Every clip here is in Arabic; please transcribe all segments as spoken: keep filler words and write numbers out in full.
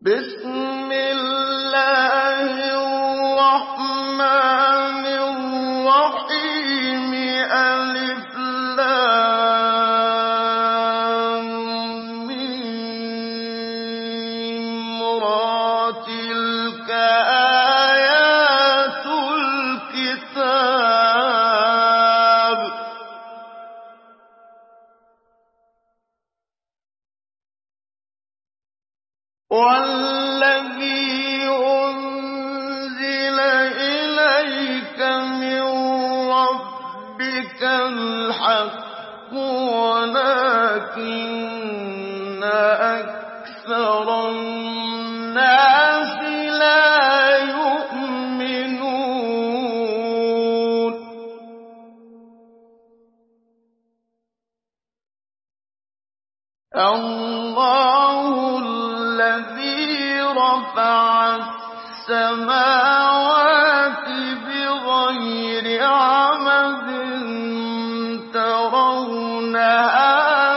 بسم الله الرحمن الرحيم ألف لام ميم را تلك آيات الكتاب والذي أنزل إليك من ربك الحق ولكن أكثر الناس لا يؤمنون الله الذي رفع السماوات بغير عمد ترونها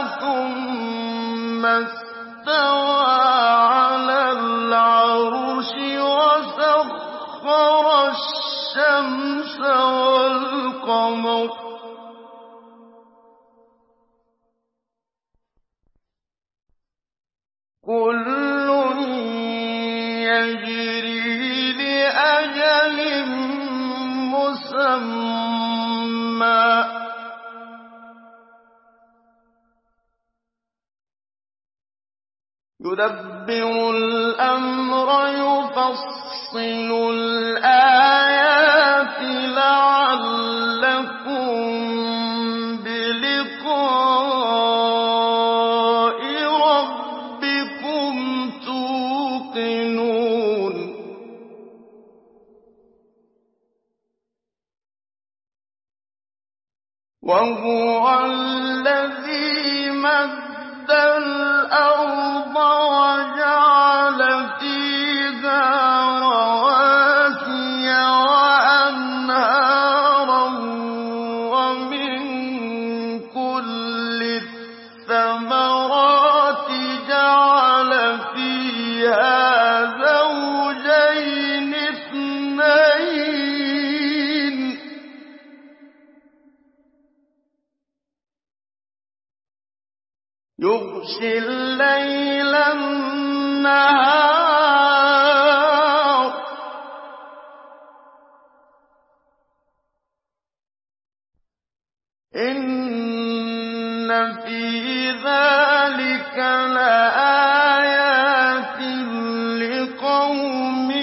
ثم استوى على العرش وسخر الشمس والقمر كل يجري لأجل مسمى يدبر الأمر يفصل الآيات لعلكم بلقاء ربكم توقنون وهو الذي مد الأرض وجعل فيها رواسي وأنهارا ومن كل الثمرات جعل فيها زوجين اثنين يغشي الليل النهار إن في ذلك لآيات لقوم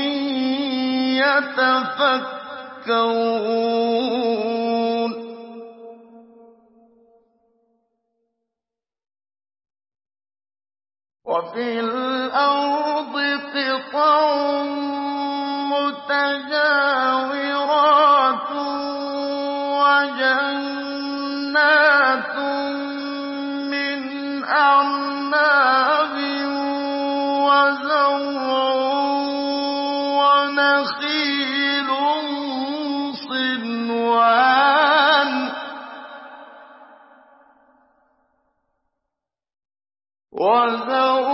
يتفكرون وفي الأرض قطع متجاورات وجنات من أعناب وزرع ونخيل صنوان وزرع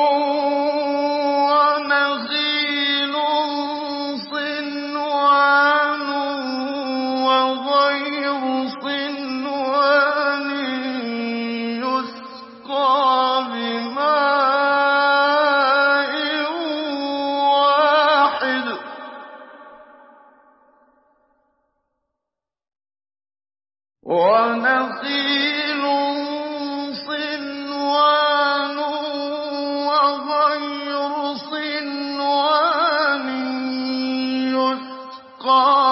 ونخيل صنوان وغير صنوان يسقى بماء واحد ونخيل صنوان وغير صنوان يسقى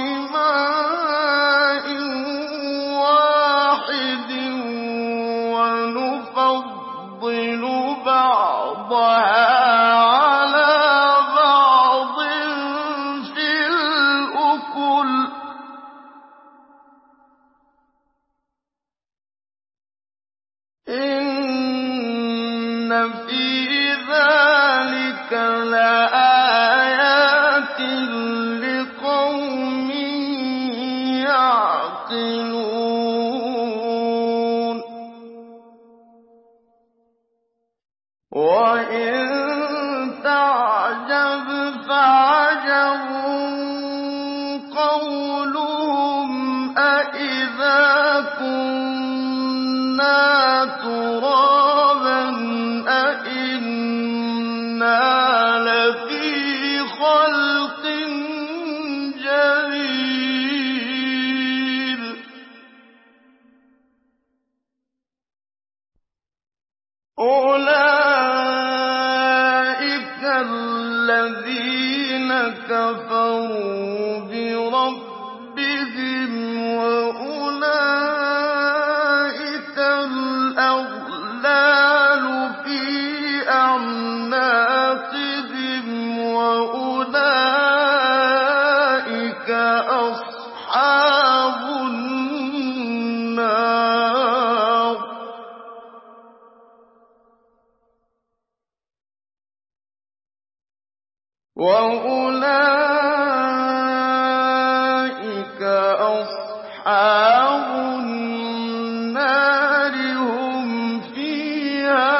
بماء واحد ونفضل بعضها على بعض في الأكل إن في ذلك لآيات لقوم لَفِي خَلْقٍ جَدِيدٍ أُولَٰئِكَ الَّذِينَ كَفَرُوا بِرَبِّهِمْ وَأُولَٰئِكَ الْأَغْلَالُ فِي أَعْنَاقِهِمْ وَأُولَٰئِكَ أَصْحَابُ النَّارِ وَأُولَٰئِكَ أَصْحَابُ النَّارِ هُمْ فِيهَا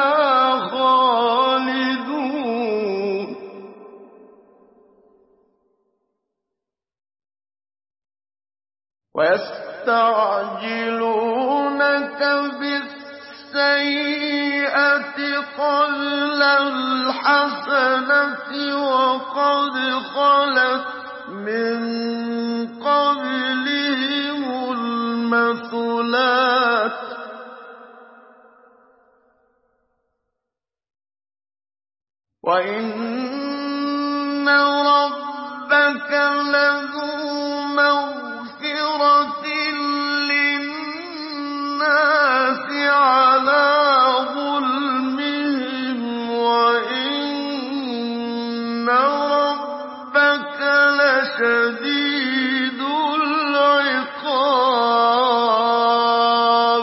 خَالِدُونَ وَيَسْتَعْجِلُونَكَ بِالسَّيِّئَةِ قَبْلَ الْحَسَنَةِ وَقَدْ خَلَتْ مِن قَبْلِهِمُ الْمَثُلَاتُ ۗ وَإِنَّ رَبَّكَ لَذُو مَغْفِرَةٍ لِّلنَّاسِ عَلَىٰ ظُلْمِهِمْ وَإِنَّ رَبَّكَ لَشَدِيدُ الْعِقَابِ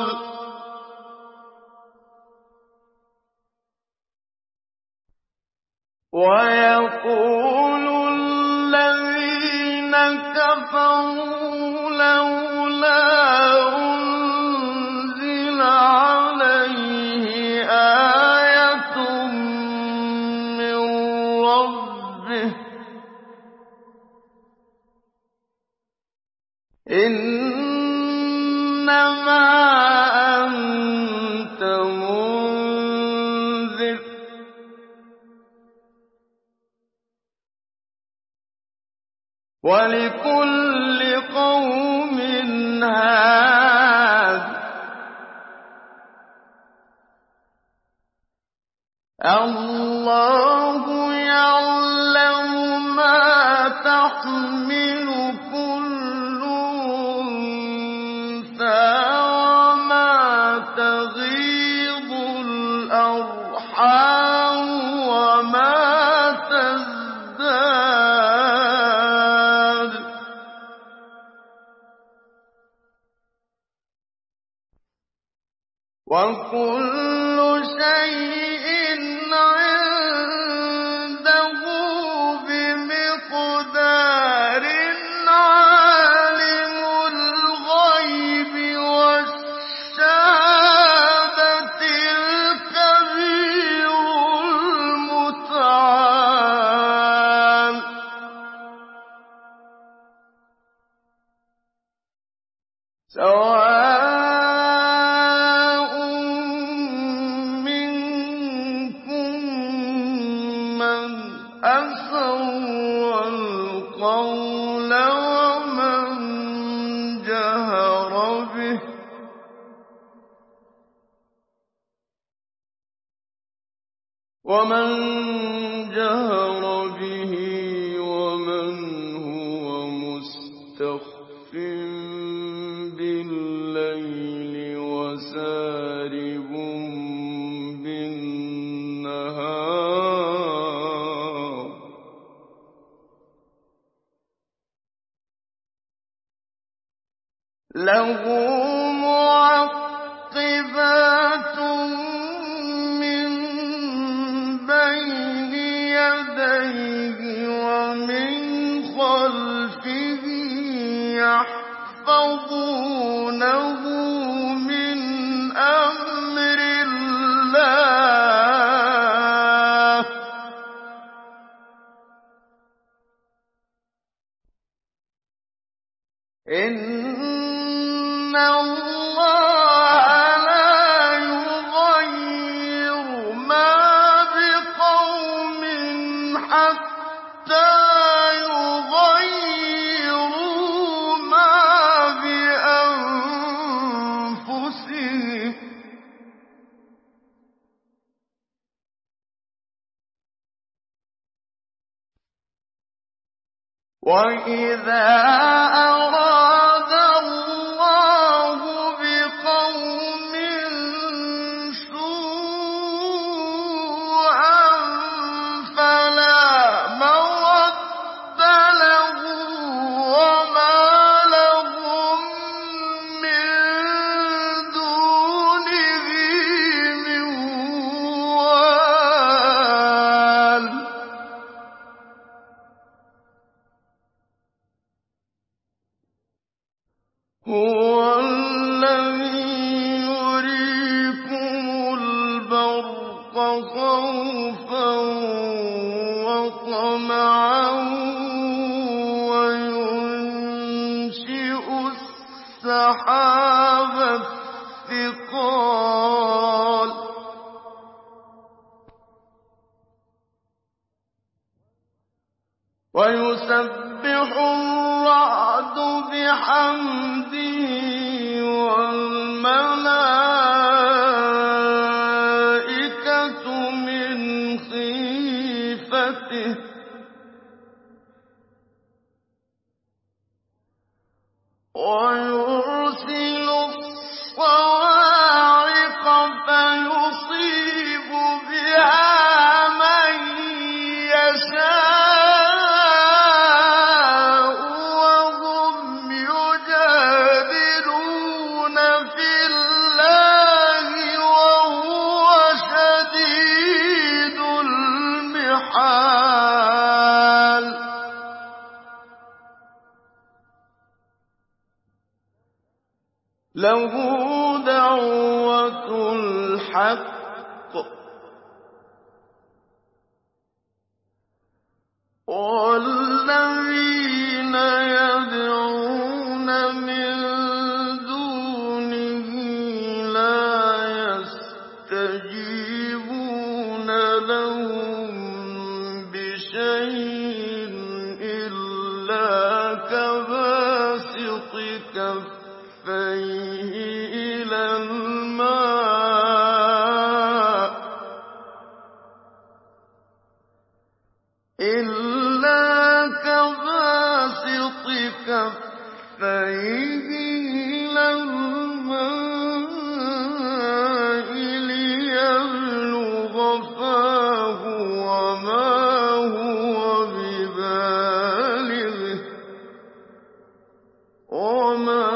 وَيَقُولُ الَّذِينَ كَفَرُوا لَوْلَا أُنزِلَ عَلَيْهِ آيَةٌ مِّن رَّبِّهِ ۗ إِنَّمَا أَنتَ مُنذِرٌ ۖ وَلِكُلِّ قَوْمٍ هَادٍ ۗ اللَّهُ يَعْلَمُ مَا تَحْمِلُ كُلُّ أُنثَىٰ وَمَا تَغِيضُ الْأَرْحَامُ وَمَا تَزْدَادُ ۖ وَكُلُّ شَيْءٍ عِندَهُ بِمِقْدَارٍ عَالِمُ الْغَيْبِ وَالشَّهَادَةِ الْكَبِيرُ الْمُتَعَالِ سَوَاءٌ مِّنكُم مَّنْ أَسَرَّ الْقَوْلَ وَمَن جَهَرَ بِهِ ۖ وَمَن جَهَرَ بِهِ وَمَنْ هُوَ مُسْتَخْفٍ بِاللَّيْلِ وَسَارِبٌ بِالنَّهَارِ لَهُ مُعَقِّبَاتٌ مِّن بَيْنِ يَدَيْهِ وَمِن خَلْفِهِ يَحْفَظُونَهُ مِنْ أَمْرِ اللَّهِ ۗ إِنَّ اللَّهَ لَا يُغَيِّرُ مَا بِقَوْمٍ حَتَّىٰ يُغَيِّرُوا مَا بِأَنفُسِهِمْ ۗ وَإِذَا أَرَادَ اللَّهُ بِقَوْمٍ سُوءًا فَلَا مَرَدَّ لَهُ وَمَا لَهُم مِّن دُونِهِ مِن وَالٍ هُوَ الَّذِي يُرِيكُمُ الْبَرْقَ خَوْفًا وَطَمَعًا وَيُنشِئُ السَّحَابَ الثِّقَالَ وَيُسَبِّحُ الرَّعْدُ بِحَمْدِهِ وَالْمَلَائِكَةُ مِنْ خِيفَتِهِ ۖ وَيُرْسِلُ الصَّوَاعِقَ فَيُصِيبُ بِهَا مَن يَشَاءُ وَهُمْ يُجَادِلُونَ فِي اللَّهِ وَهُوَ شَدِيدُ الْمِحَالِ لَهُ دَعْوَةُ الْحَقِّ ۖ وَالَّذِينَ يَدْعُونَ مِن دُونِهِ لَا يَسْتَجِيبُونَ لَهُم بِشَيْءٍ إِلَّا كَبَاسِطِ كَفَّيْهِ إِلَى الْمَاءِ إِلَّا كَبَاسِطِ كَفَّيْهِ إِلَى الْمَاءِ لِيَبْلُغَ فَاهُ وَمَا هُوَ بِبَالِغِهِ ۚ وَمَا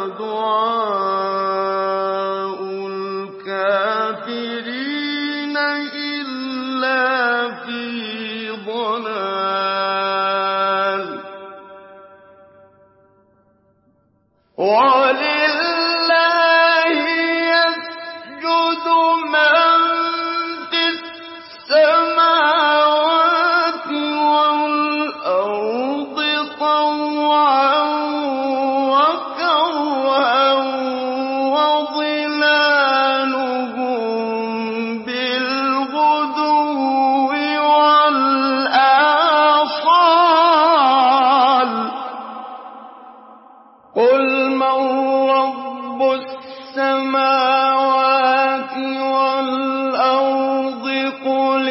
دُعَاءُ الْكَافِرِينَ إِلَّا فِي ضَلَالٍ وَلِلَّهِ يَسْجُدُ مَن فِي السَّمَاوَاتِ وَالْأَرْضِ طَوْعًا وَكَرْهًا وَظِلَالُهُم بِالْغُدُوِّ وَالْآصَالِ ۖ قُلْ مَن رَّبُّ السَّمَاوَاتِ وَالْأَرْضِ قُلِ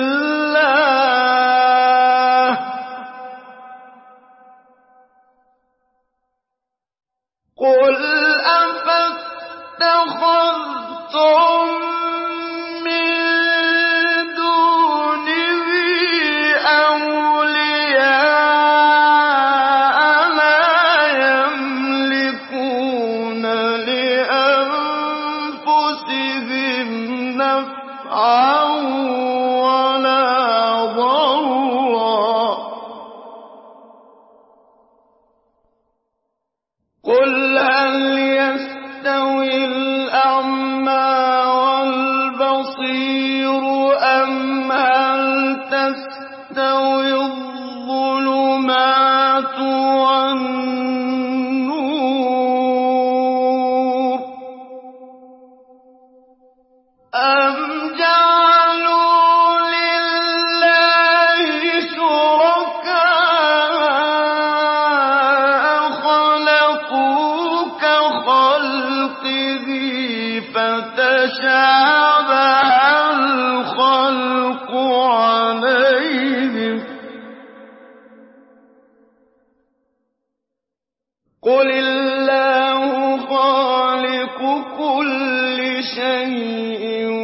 اللَّهُ ۚ قُلْ أَفَاتَّخَذْتُم مِّن دُونِهِ أَوْلِيَاءَ لَا يَمْلِكُونَ لِأَنفُسِهِمْ نَفْعًا وَلَا ضَرًّا ۚ قُلْ هَلْ يَسْتَوِي الْأَعْمَىٰ وَالْبَصِيرُ أَمْ هَلْ تَسْتَوِي الظُّلُمَاتُ وَالنُّورُ أَمْ جَعَلُوا لِلَّهِ تشابه الخلق عليهم قل الله خالق كل شيء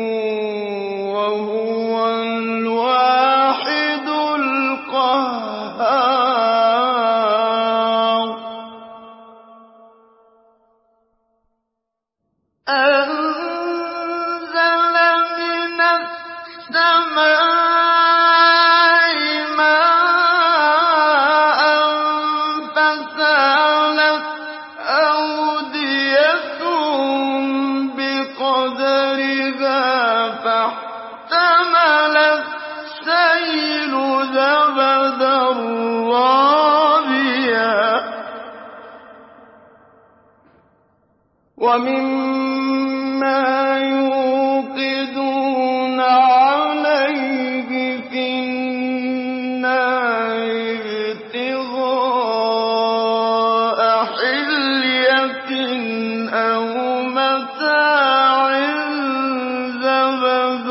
وهو الواحد القهار أنزل من السماء ماء فسالت أودية بقدرها فاحتمل السيل زبدا رابيا ومما يوقدون عليه في النار ابتغاء حلية أو متاع زبد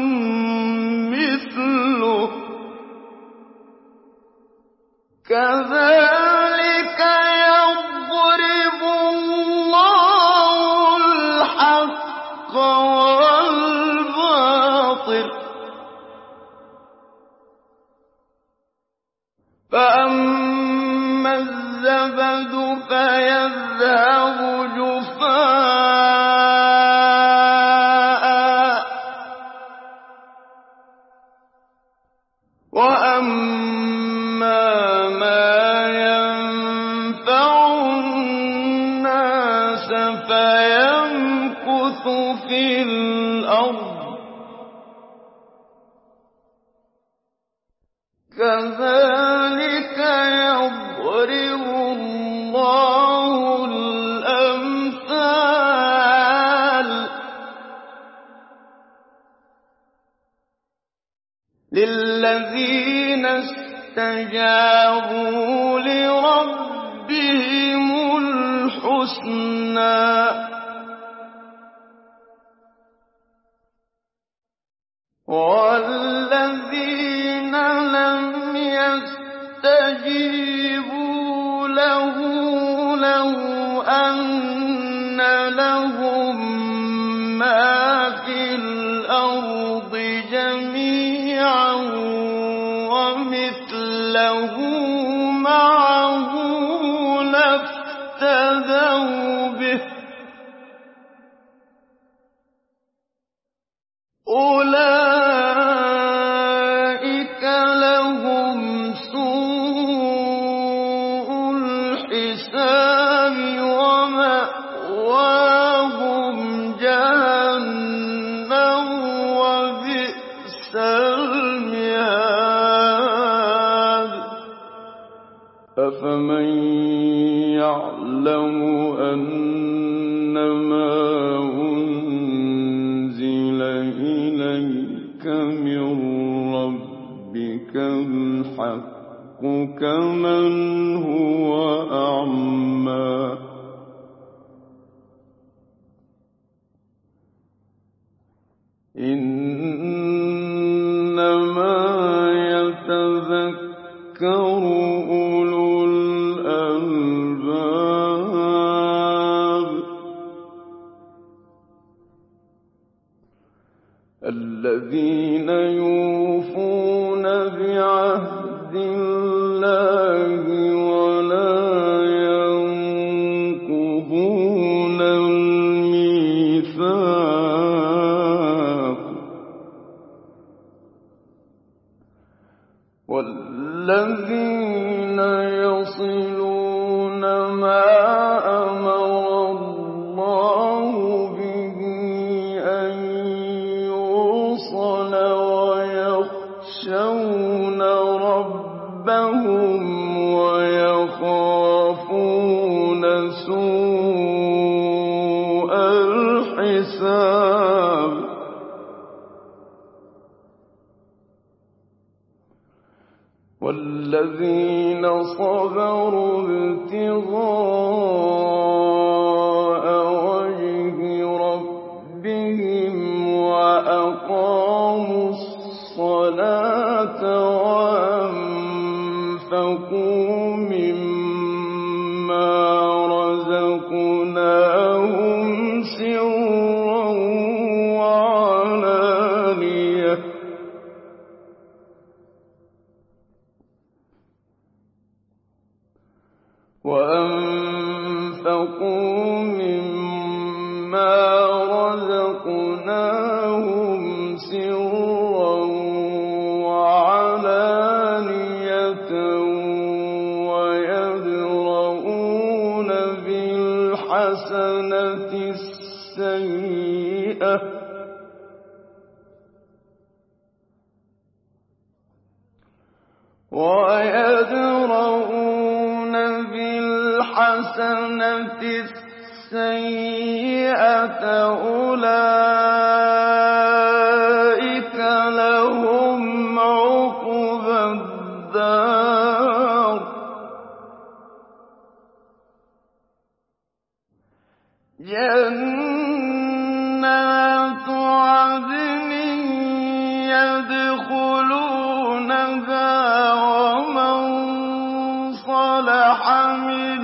مثله كذلك يضرب الله الحق والباطل فأما الزبد فيذهب جفاء وأما ما ينفع الناس فيمكث في الأرض كذلك يضرب الله الأمثال للذين استجابوا لربهم الحسنى والذين لم يستجيبوا له لو أن لهم ما في الأرض جميعا ومثله معه لافتدوا به أولئك لهم سوء الحساب ومأواهم جهنم وبئس المهاد أفمن يعلم أنما أنزل إليك من ربك الحق كمن هو أعمى إنما يتذكر أولو الألباب الذين يوفون بعهد الله ولا ينقضون الميثاق والذين يصلون ما أمر الله به أن يوصل ويخشون ربهم ويخافون سوء الحساب والذين صبروا ابتغاء وجه ربهم وَأَنفَقُوا مِمَّا رَزَقْنَاهُمْ سِرًّا وَعَلَانِيَةً وَأَنفَقُوا مِمَّا رَزَقْنَاهُمْ سِرًّا وَعَلَانِيَةً وَيَدْرَءُونَ بِالْحَسَنَةِ السَّيِّئَةَ وَيَدْرَءُونَ بِالْحَسَنَةِ السَّيِّئَةَ أُولَٰئِكَ لَهُمْ عُقْبَى الدَّارِ جَنَّاتُ عَدْنٍ يَدْخُلُونَهَا وَمَن صَلَحَ مِنْ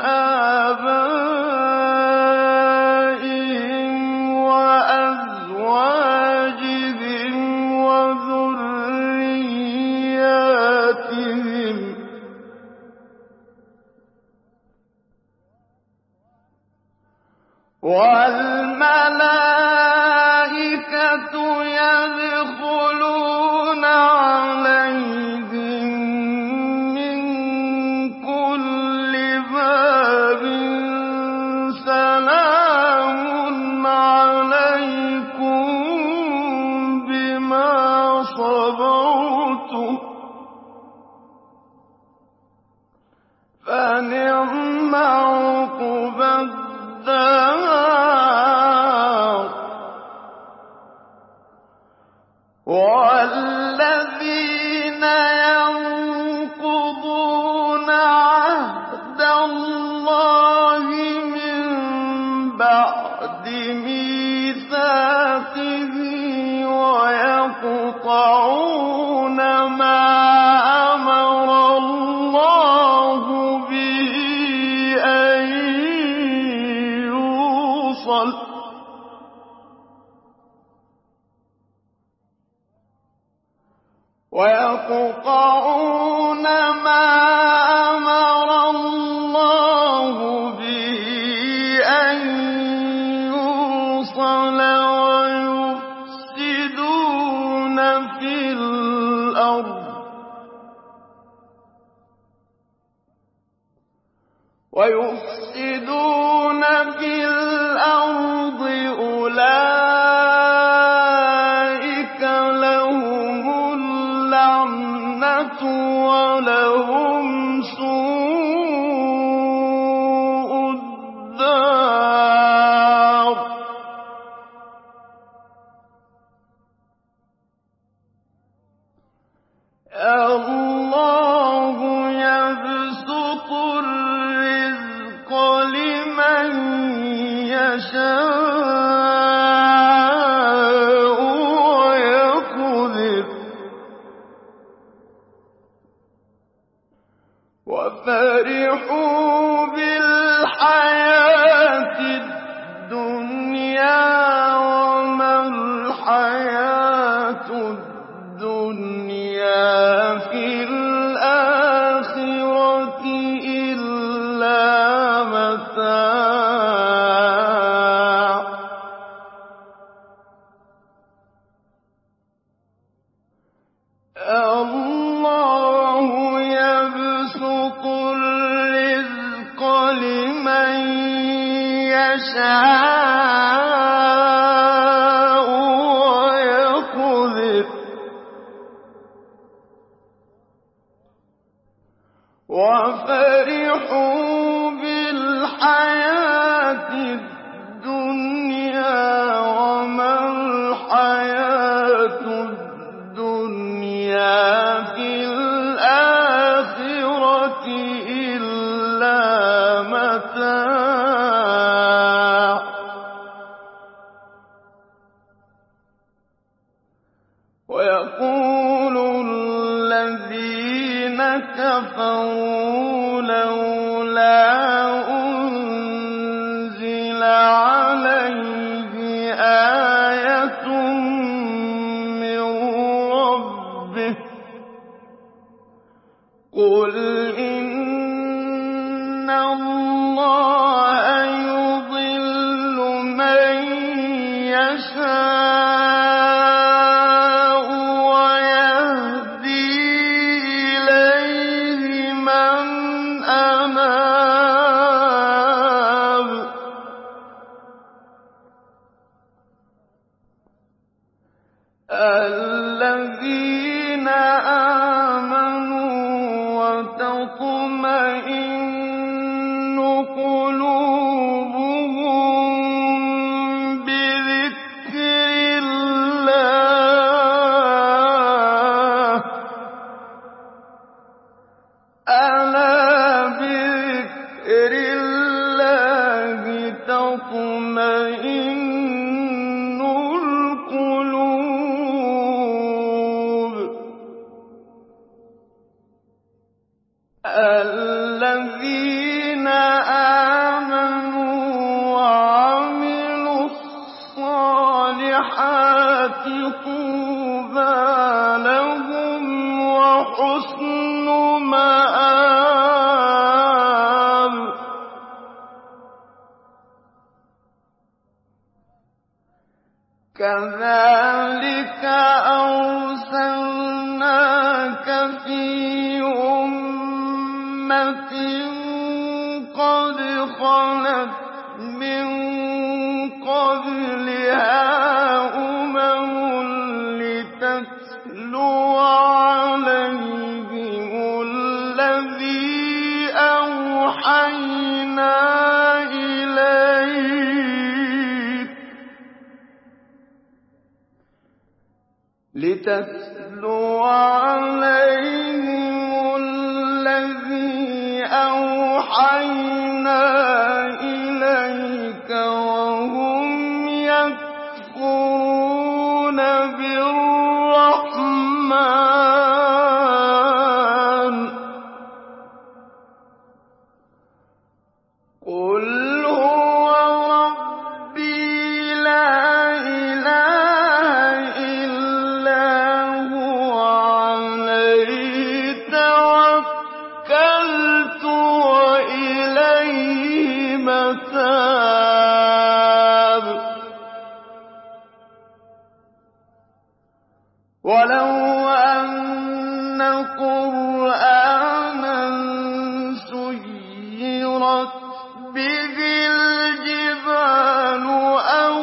آبَائِهِمْ وَأَزْوَاجِهِمْ وَذُرِّيَّاتِهِمْ وَالْمَلَائِكَةُ يَدْخُلُونَ عَلَيْهِم مِّن كُلِّ بَابٍ سَلَامٌ عَلَيْكُم بِمَا صَبَرْتُمْ فَنِعْمَ عُقْبَى الدَّارِ وَالَّذِينَ يَنقُضُونَ عَهْدَ اللَّهِ مِن بَعْدِ مِيثَاقِهِ وَيَقْطَعُونَ مَا أَمَرَ اللَّهُ بِهِ أَن يُوصَلَ وَيَقْطَعُونَ مَا أَمَرَ اللَّهُ بِهِ أَن يُوصَلَ وَيُفْسِدُونَ فِي الْأَرْضِ وَيُفْسِدُونَ فِي الْأَرْضِ أُولَٰئِكَ لَهُمُ اللَّعْنَةُ وَلَهُمْ سُوءُ الدَّارِ اللَّهُ يَبْسُطُ الرِّزْقَ لِمَن يَشَاءُ وَيَقْدِرُ وَفَرِحُوا بِالْحَيَاةِ الدُّنْيَا وَمَا الْحَيَاةُ الدُّنْيَا فِي الْآخِرَةِ إِلَّا مَتَاعٌ اللَّهُ يَبْسُطُ الرِّزْقَ لِمَن يَشَاءُ وَيَقْدِرُ وَفَرِحُوا بِالْحَيَاةِ الدُّنْيَا وَمَا الْحَيَاةُ الدُّنْيَا فِي الْآخِرَةِ إِلَّا مَتَاعٌ وَيَقُولُ الَّذِينَ كفروا لولا أنزل عليه آية من ربه قل إن الله يضل من يشاء ويهدي إليه من أناب الذين آمنوا وتطمئن قلوبهم بذكر الله ألا بذكر الله تطمئن القلوب الذين آمنوا وعملوا الصالحات طوبى لهم وحسن مآب كذلك أرسلناك في أمة قد خلت من قبلها أمم لتتلو عليهم الذي أوحينا إليك لتتلو عليهم الذي أوحينا إليك وهم يكفرون بالرحمن قل هو ربي لا إله إلا هو عليه توكلت وإليه متاب ولو أن قرآنا سيرت به الجبال أو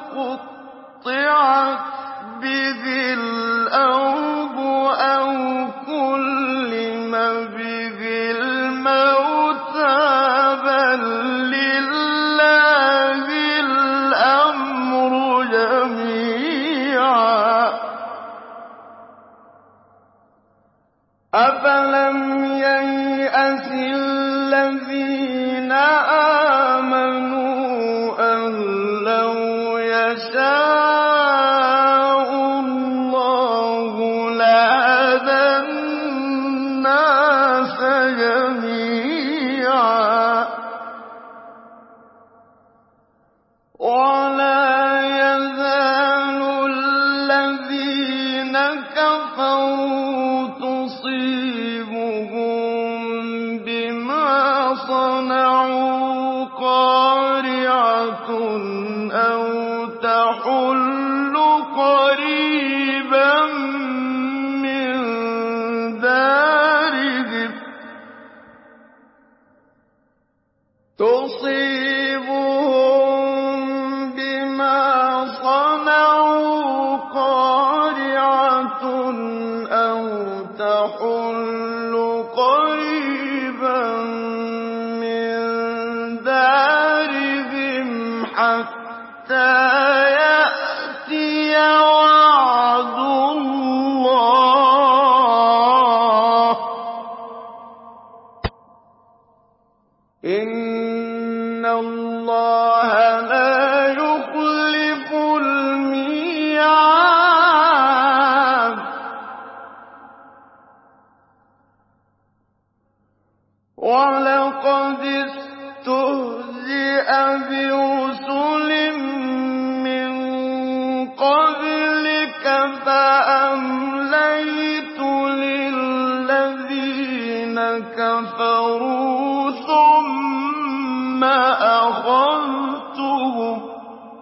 قطعت به الأرض أو كلم به الموتى بل لله الأمر جميعا أفلم ييأس الذين آمنوا أن لو يشاء الله لهدى الناس جميعا ولا يزال الذين كفروا تصيبهم بما صنعوا قارعة أو تحل قريبا من دارهم تصيبهم بما صنعوا قارعة أو تحل قريبا من دارهم حتى يأتي وعد الله إن الله لا يخلف الميعاد وَلَقَدِ اسْتُهْزِئَ بِرُسُلٍ مِّن قَبْلِكَ فَأَمْلَيْتُ لِلَّذِينَ كَفَرُوا ثُمَّ أَخَذْتُهُمْ ۖ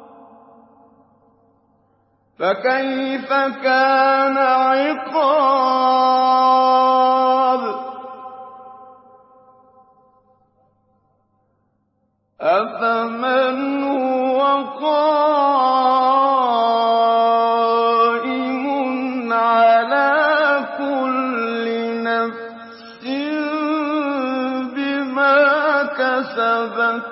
فَكَيْفَ كَانَ عِقَابِ. أَفَمَنْ هُوَ قَائِمٌ عَلَىٰ كُلِّ نَفْسٍ بِمَا كَسَبَتْ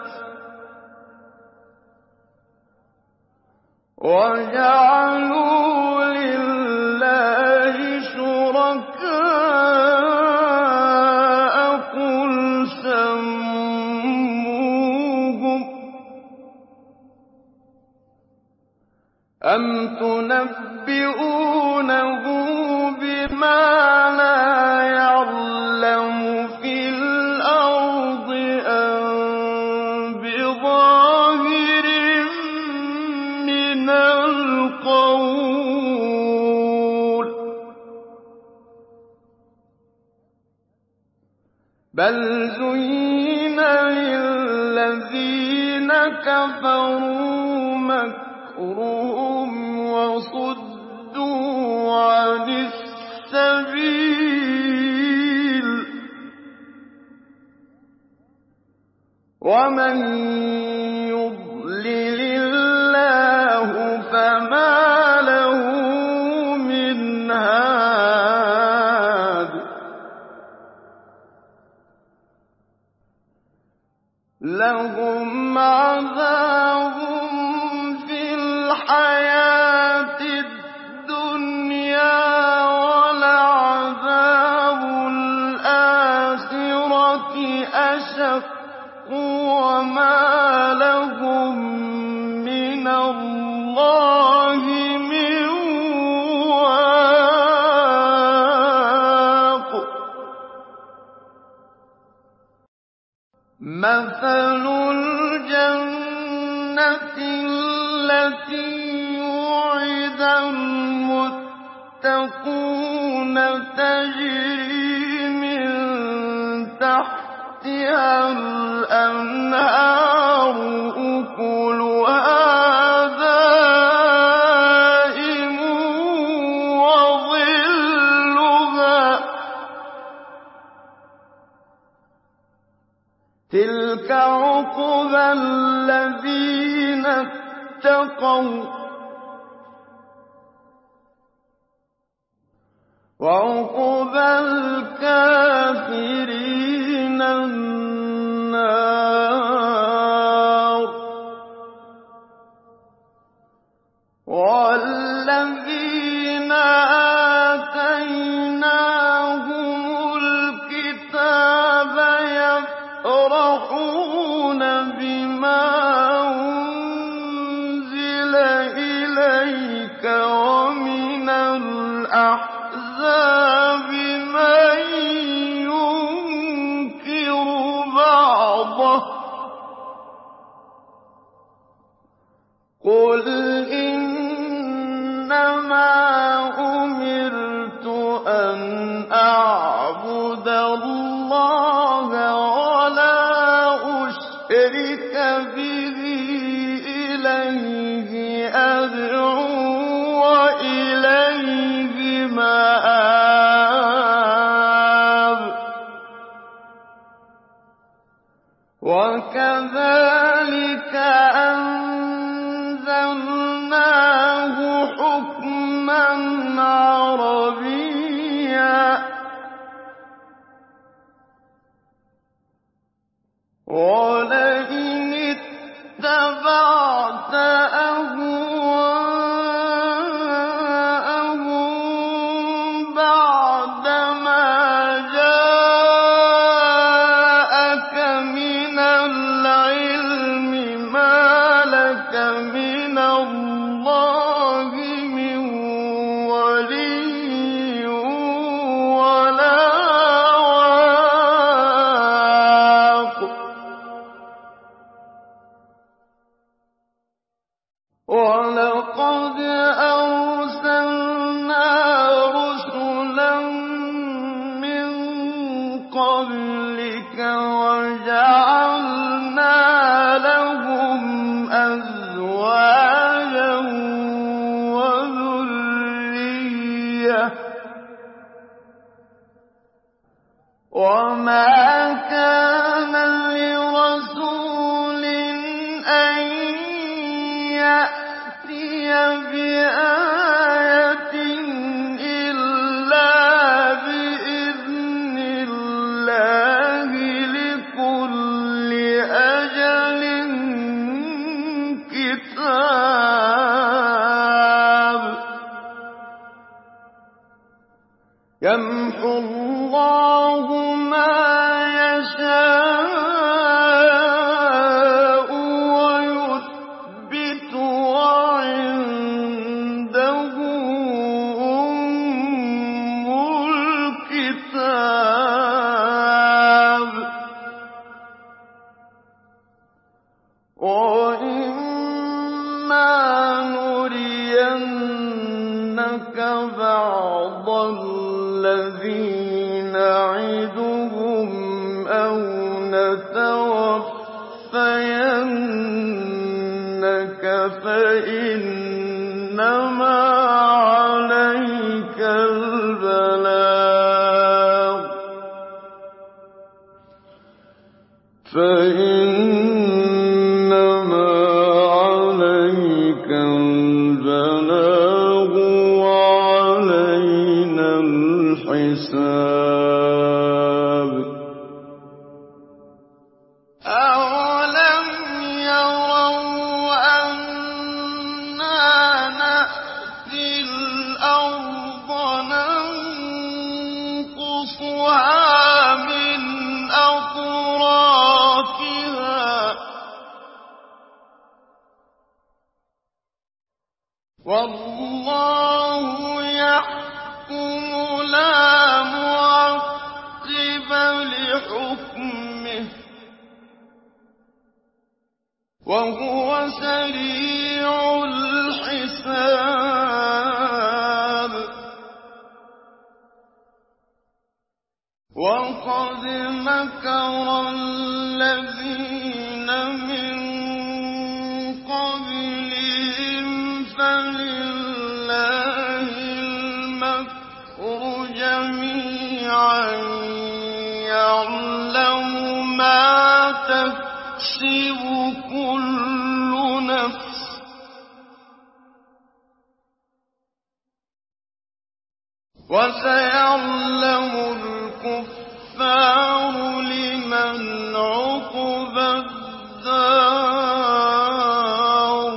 وَجَعَلُوا لِلَّهِ شُرَكَاءَ قُلْ سَمُّوهُمْ ۚ أَمْ تُنَبِّئُونَهُ بِمَا لَا يَعْلَمُ فِي الْأَرْضِ أَم بِظَاهِرٍ مِّنَ الْقَوْلِ ۗ بَلْ زُيِّنَ لِلَّذِينَ كَفَرُوا مَكْرُهُمْ وَصُدُّوا عَنِ السَّبِيلِ ۗ وَمَن يُضْلِلِ اللَّهُ فَمَا لَهُ مِنْ هَادٍ. لَّهُمْ عَذَابٌ فِي الْحَيَاةِ الدُّنْيَا وَلَعَذَابُ الْآخِرَةِ أَشَقُّ وَمَا لَهُم مِّنَ اللَّهِ مِن وَاقٍ. مَثَلُ الْجَنَّةِ الَّتِي وُعِدَ الْمُتَّقُونَ تَجْرِي مِن تَحْتِهَا الْأَنْهَارُ أُكُلُهَا دَائِمٌ وَظِلُّهَا ۚ تِلْكَ عُقْبَى الَّذِينَ اتَّقَوْا ۖ وَعُقْبَى الْكَافِرِينَ النَّارُ. وَالَّذِينَ آتَيْنَاهُمُ الْكِتَابَ يَفْرَحُونَ بِمَا أُنزِلَ إِلَيْكَ وَمِنَ الْأَحْزَابِ مَن يُنكِرُ بَعْضَهُ ۚ قُلْ إِنَّمَا أُمِرْتُ أَنْ أَعْبُدَ اللَّهَ وَلَا أُشْرِكَ بِهِ إِلَيْهِ أَدْعُو وَإِلَيْهِ مَآبِ. وَكَذَٰلِكَ أَنزَلْنَاهُ حُكْمًا عَرَبِيًّا ۚ وَلَئِنِ اتَّبَعْتَ أَهْوَاءَهُم بَعْدَمَا جَاءَكَ مِنَ الْعِلْمِ مَا لَكَ مِنَ اللَّهِ مِن وَلِيٍّ وَلَا وَاقٍ. قَبْلِكَ وَجَعَلْنَا لَهُمْ أَزْوَاجًا وَذُرِّيَّةً ۚ وَمَا كَانَ لِرَسُولٍ أَن يَأْتِيَ بِآيَةٍ إِلَّا بِإِذْنِ اللَّهِ لِكُلِّ أَجَلٍ كِتَابٌ ۚ يَمْحُو اللَّهُ مَا يَشَاءُ وَيُثْبِتُ ۖ وَعِندَهُ أُمُّ الْكِتَابِ ۚ وَإِمَّا نُرِيَنَّكَ بَعْضَ الَّذِي نَعِدُهُمْ أَوْ نَتَوَفَّيَنَّكَ فَإِنَّمَا عَلَيْكَ الْبَلَاغُ فَإِنَّمَا عَلَيْكَ الْبَلَاغُ وَعَلَيْنَا الْحِسَابُ. أَوَلَمْ يَرَوْا أَنَّا نَأْتِي الْأَرْضَ نَنقُصُهَا مِنْ أَطْرَافِهَا ۚ وَاللَّهُ يَحْكُمُ لَا مُعَقِّبَ لِحُكْمِهِ ۚ وَهُوَ سَرِيعُ الْحِسَابِ. وَقَدْ مَكَرَ الَّذِينَ مِن قَبْلِهِمْ فَلِلَّهِ الْمَكْرُ جَمِيعًا يَعْلَمُ مَا تَكْسِبُ كُلُّ نَفْسٍ ۗ وَسَيَعْلَمُ الْكُفَّارُ لِمَنْ عُقْبَى الدَّارِ.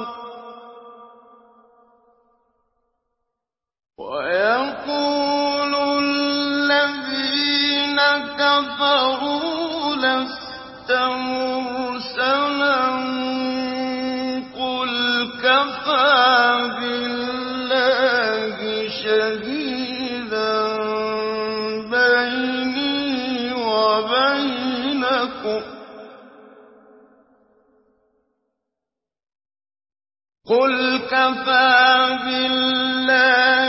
وَيَقُولُ الَّذِينَ كَفَرُوا لَسْتَ مُرْسَلًا ۚ قُلْ كَفَىٰ بِاللَّهِ شَهِيدًا بَيْنِي وَبَيْنَكُمْ ۚ قُلْ كَفَىٰ بِاللَّهِ